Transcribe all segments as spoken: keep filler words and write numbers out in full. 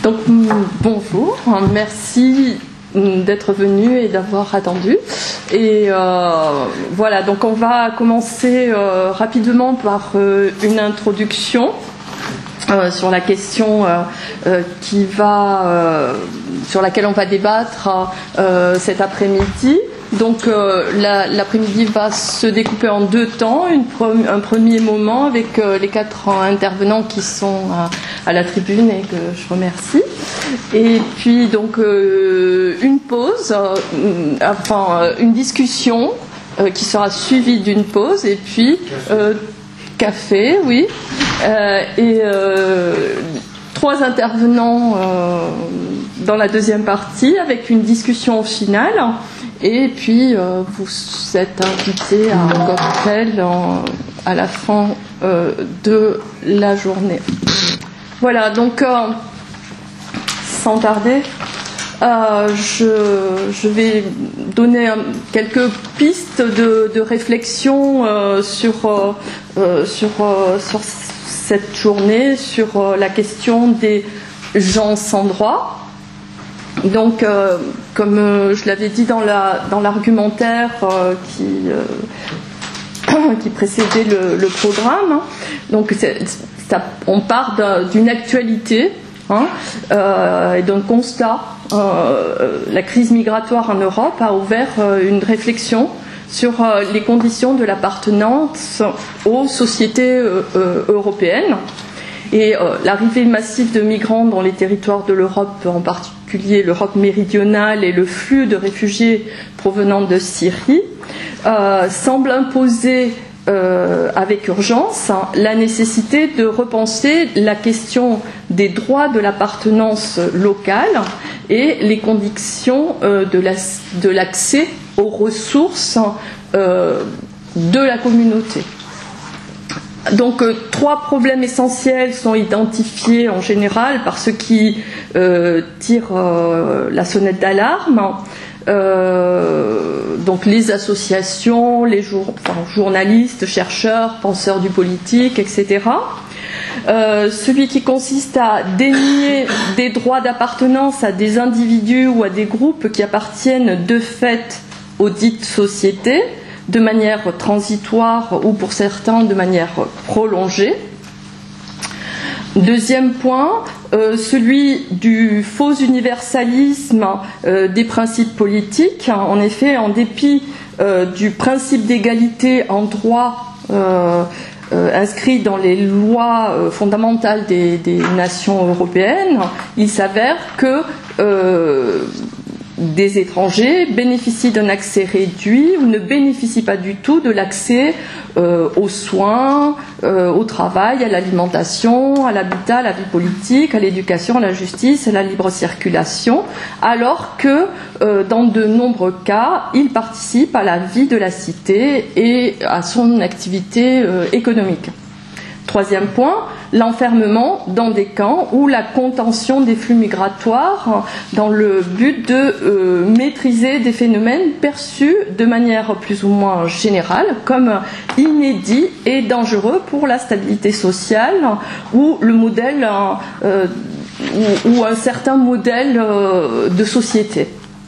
Donc bonjour, merci d'être venu et d'avoir attendu. Et euh, voilà, donc on va commencer euh, rapidement par euh, une introduction euh, sur la question euh, euh, qui va, euh, sur laquelle on va débattre euh, cet après-midi. Donc euh, la, l'après-midi va se découper en deux temps, une pre- un premier moment avec euh, les quatre intervenants qui sont à, à la tribune et que je remercie, et puis donc euh, une pause, euh, enfin euh, une discussion euh, qui sera suivie d'une pause, et puis euh, café, oui, euh, et euh, trois intervenants euh, dans la deuxième partie avec une discussion finale. Et puis, euh, vous êtes invités à un cocktail en, à la fin euh, de la journée. Voilà, donc, euh, sans tarder, euh, je, je vais donner un, quelques pistes de, de réflexion euh, sur, euh, sur, euh, sur cette journée, sur euh, la question des gens sans droit. Donc, euh, comme euh, je l'avais dit dans, la, dans l'argumentaire euh, qui, euh, qui précédait le, le programme, hein, donc c'est, ça, on part d'une actualité hein, euh, et d'un constat. Euh, la crise migratoire en Europe a ouvert euh, une réflexion sur euh, les conditions de l'appartenance aux sociétés euh, euh, européennes. Et euh, l'arrivée massive de migrants dans les territoires de l'Europe, en particulier l'Europe méridionale, et le flux de réfugiés provenant de Syrie, euh, semble imposer euh, avec urgence hein, la nécessité de repenser la question des droits de l'appartenance locale et les conditions euh, de, la, de l'accès aux ressources euh, de la communauté. Donc euh, trois problèmes essentiels sont identifiés en général par ceux qui euh, tirent euh, la sonnette d'alarme. Euh, donc les associations, les jour, enfin, journalistes, chercheurs, penseurs du politique, et cetera. Euh, celui qui consiste à dénier des droits d'appartenance à des individus ou à des groupes qui appartiennent de fait aux dites sociétés, de manière transitoire ou pour certains de manière prolongée. Deuxième point, euh, celui du faux universalisme euh, des principes politiques. En effet, en dépit euh, du principe d'égalité en droit euh, euh, inscrit dans les lois euh, fondamentales des, des nations européennes, il s'avère que euh, des étrangers bénéficient d'un accès réduit ou ne bénéficient pas du tout de l'accès euh, aux soins, euh, au travail, à l'alimentation, à l'habitat, à la vie politique, à l'éducation, à la justice, à la libre circulation, alors que euh, dans de nombreux cas, ils participent à la vie de la cité et à son activité euh, économique. Troisième point, l'enfermement dans des camps ou la contention des flux migratoires dans le but de euh, maîtriser des phénomènes perçus de manière plus ou moins générale comme inédits et dangereux pour la stabilité sociale ou le modèle euh, ou, ou un certain modèle euh, de société.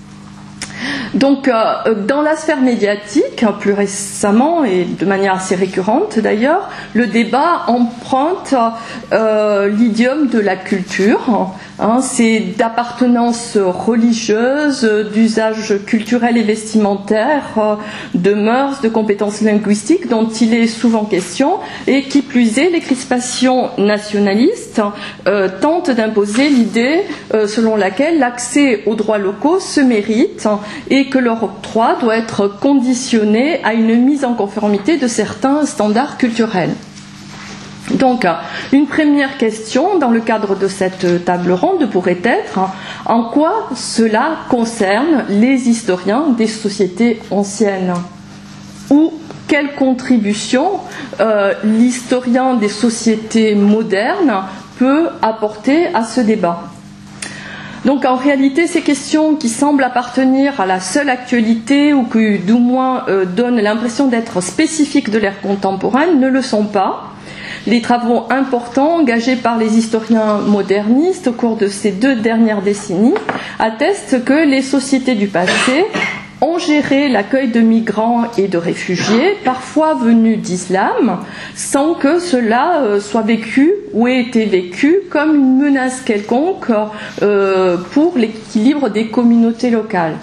Donc, euh, dans la sphère médiatique, plus récemment et de manière assez récurrente d'ailleurs, le débat emprunte euh, l'idiome de la culture. Hein, c'est d'appartenance religieuse, d'usage culturel et vestimentaire, de mœurs, de compétences linguistiques dont il est souvent question, et qui plus est, les crispations nationalistes euh, tentent d'imposer l'idée euh, selon laquelle l'accès aux droits locaux se mérite et que leur octroi doit être conditionné à une mise en conformité de certains standards culturels. Donc, une première question dans le cadre de cette table ronde pourrait être en quoi cela concerne les historiens des sociétés anciennes, ou quelle contribution euh, l'historien des sociétés modernes peut apporter à ce débat. Donc en réalité, ces questions qui semblent appartenir à la seule actualité ou qui du moins euh, donnent l'impression d'être spécifiques de l'ère contemporaine ne le sont pas. Les travaux importants engagés par les historiens modernistes au cours de ces deux dernières décennies attestent que les sociétés du passé ont géré l'accueil de migrants et de réfugiés, parfois venus d'islam, sans que cela euh, soit vécu ou ait été vécu comme une menace quelconque euh, pour l'équilibre des communautés locales.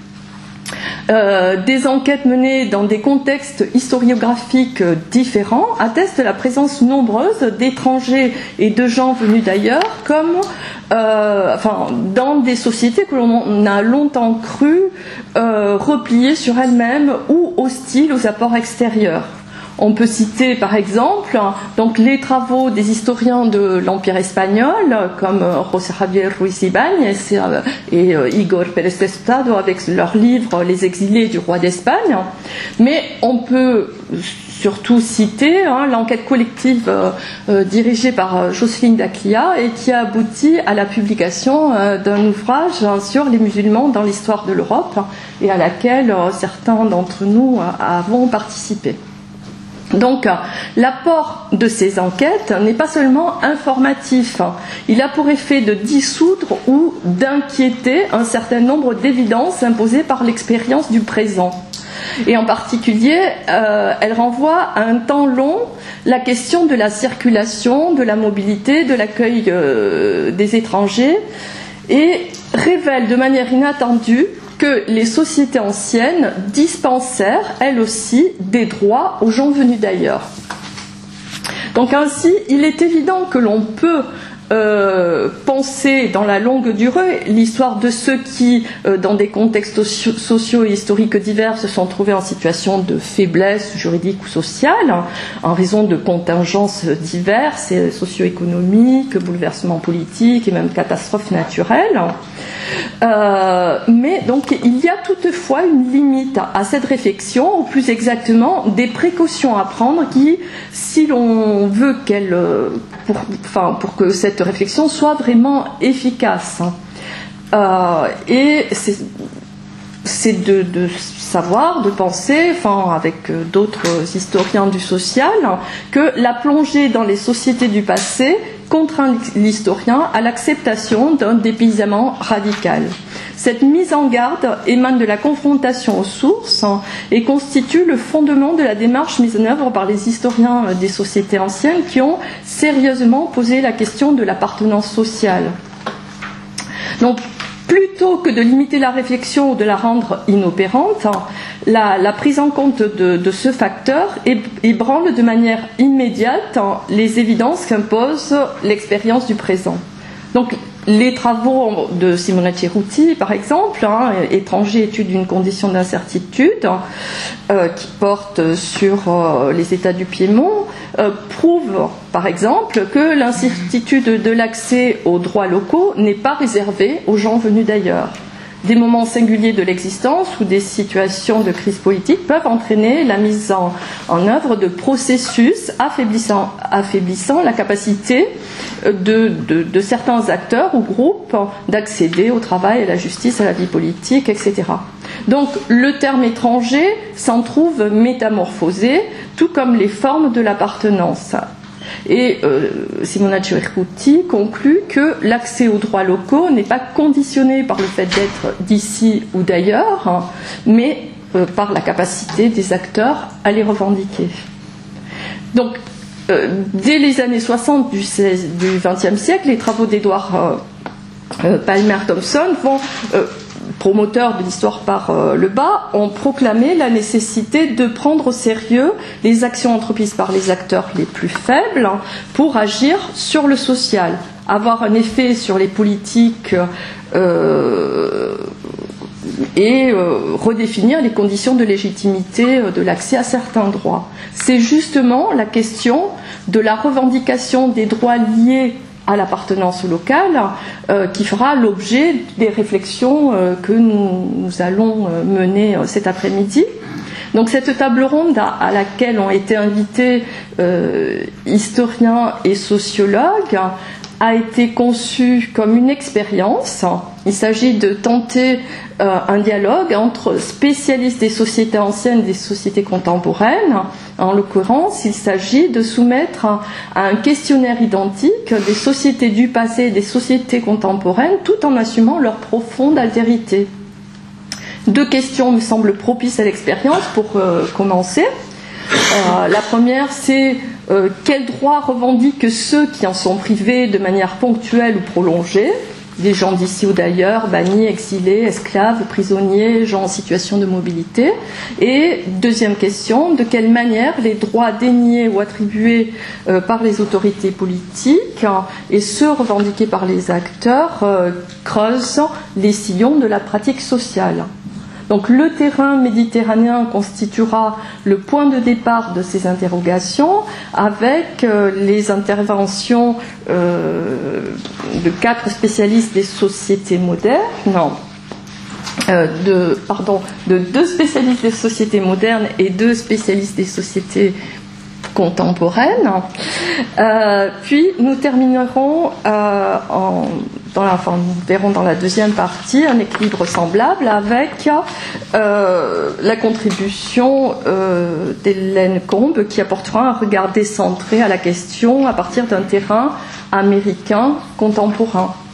Euh, des enquêtes menées dans des contextes historiographiques différents attestent la présence nombreuse d'étrangers et de gens venus d'ailleurs, comme euh, enfin, dans des sociétés que l'on a longtemps cru euh, repliées sur elles-mêmes ou hostiles aux apports extérieurs. On peut citer par exemple donc, les travaux des historiens de l'Empire espagnol comme José Javier Ruiz Ibáñez et, et euh, Igor Pérez Testado avec leur livre Les exilés du roi d'Espagne, mais on peut surtout citer hein, l'enquête collective euh, euh, dirigée par euh, Jocelyne Daclia et qui a abouti à la publication euh, d'un ouvrage hein, sur les musulmans dans l'histoire de l'Europe et à laquelle euh, certains d'entre nous euh, avons participé. Donc, l'apport de ces enquêtes n'est pas seulement informatif, il a pour effet de dissoudre ou d'inquiéter un certain nombre d'évidences imposées par l'expérience du présent. Et en particulier, euh, elle renvoie à un temps long la question de la circulation, de la mobilité, de l'accueil euh, des étrangers et révèle de manière inattendue que les sociétés anciennes dispensèrent, elles aussi, des droits aux gens venus d'ailleurs. Donc ainsi, il est évident que l'on peut euh, penser dans la longue durée l'histoire de ceux qui, euh, dans des contextes sociaux et historiques divers, se sont trouvés en situation de faiblesse juridique ou sociale, en raison de contingences diverses, socio-économiques, bouleversements politiques et même catastrophes naturelles. Euh, mais donc il y a toutefois une limite à cette réflexion, ou plus exactement des précautions à prendre qui, si l'on veut qu'elle, pour, enfin, pour que cette réflexion soit vraiment efficace, euh, et c'est, c'est de, de savoir, de penser, enfin avec d'autres historiens du social, que la plongée dans les sociétés du passé contraint l'historien à l'acceptation d'un dépaysement radical. Cette mise en garde émane de la confrontation aux sources et constitue le fondement de la démarche mise en œuvre par les historiens des sociétés anciennes qui ont sérieusement posé la question de l'appartenance sociale. Donc, plutôt que de limiter la réflexion ou de la rendre inopérante, la, la prise en compte de, de ce facteur ébranle de manière immédiate les évidences qu'impose l'expérience du présent. Donc, les travaux de Simona Cerutti, par exemple, hein, étranger étude d'une condition d'incertitude, euh, qui porte sur euh, les États du Piémont, euh, prouvent, par exemple, que l'incertitude de l'accès aux droits locaux n'est pas réservée aux gens venus d'ailleurs. Des moments singuliers de l'existence ou des situations de crise politique peuvent entraîner la mise en, en œuvre de processus affaiblissant, affaiblissant la capacité de, de, de certains acteurs ou groupes d'accéder au travail, à la justice, à la vie politique, et cetera. Donc le terme étranger s'en trouve métamorphosé, tout comme les formes de l'appartenance. Et euh, Simona Cerutti conclut que l'accès aux droits locaux n'est pas conditionné par le fait d'être d'ici ou d'ailleurs, hein, mais euh, par la capacité des acteurs à les revendiquer. Donc, euh, dès les années soixante du, seize, du vingtième siècle, les travaux d'Edward euh, euh, Palmer Thompson vont... Euh, promoteurs de l'histoire par euh, le bas, ont proclamé la nécessité de prendre au sérieux les actions entreprises par les acteurs les plus faibles pour agir sur le social, avoir un effet sur les politiques euh, et euh, redéfinir les conditions de légitimité de l'accès à certains droits. C'est justement la question de la revendication des droits liés à l'appartenance locale, euh, qui fera l'objet des réflexions euh, que nous, nous allons euh, mener euh, cet après-midi. Donc cette table ronde à, à laquelle ont été invités euh, historiens et sociologues a été conçu comme une expérience. Il s'agit de tenter euh, un dialogue entre spécialistes des sociétés anciennes et des sociétés contemporaines. En l'occurrence, il s'agit de soumettre à un questionnaire identique des sociétés du passé et des sociétés contemporaines, tout en assumant leur profonde altérité. Deux questions me semblent propices à l'expérience pour euh, commencer. Euh, la première, c'est euh, quels droits revendiquent ceux qui en sont privés de manière ponctuelle ou prolongée, des gens d'ici ou d'ailleurs, bannis, exilés, esclaves, prisonniers, gens en situation de mobilité. Et deuxième question, de quelle manière les droits déniés ou attribués euh, par les autorités politiques et ceux revendiqués par les acteurs euh, creusent les sillons de la pratique sociale. Donc le terrain méditerranéen constituera le point de départ de ces interrogations avec euh, les interventions euh, de quatre spécialistes des sociétés modernes, non, euh, de, pardon, de deux spécialistes des sociétés modernes et deux spécialistes des sociétés contemporaines. Euh, puis nous terminerons euh, en, dans la, enfin, nous verrons dans la deuxième partie un équilibre semblable avec euh, la contribution euh, d'Hélène Combe qui apportera un regard décentré à la question à partir d'un terrain américain contemporain.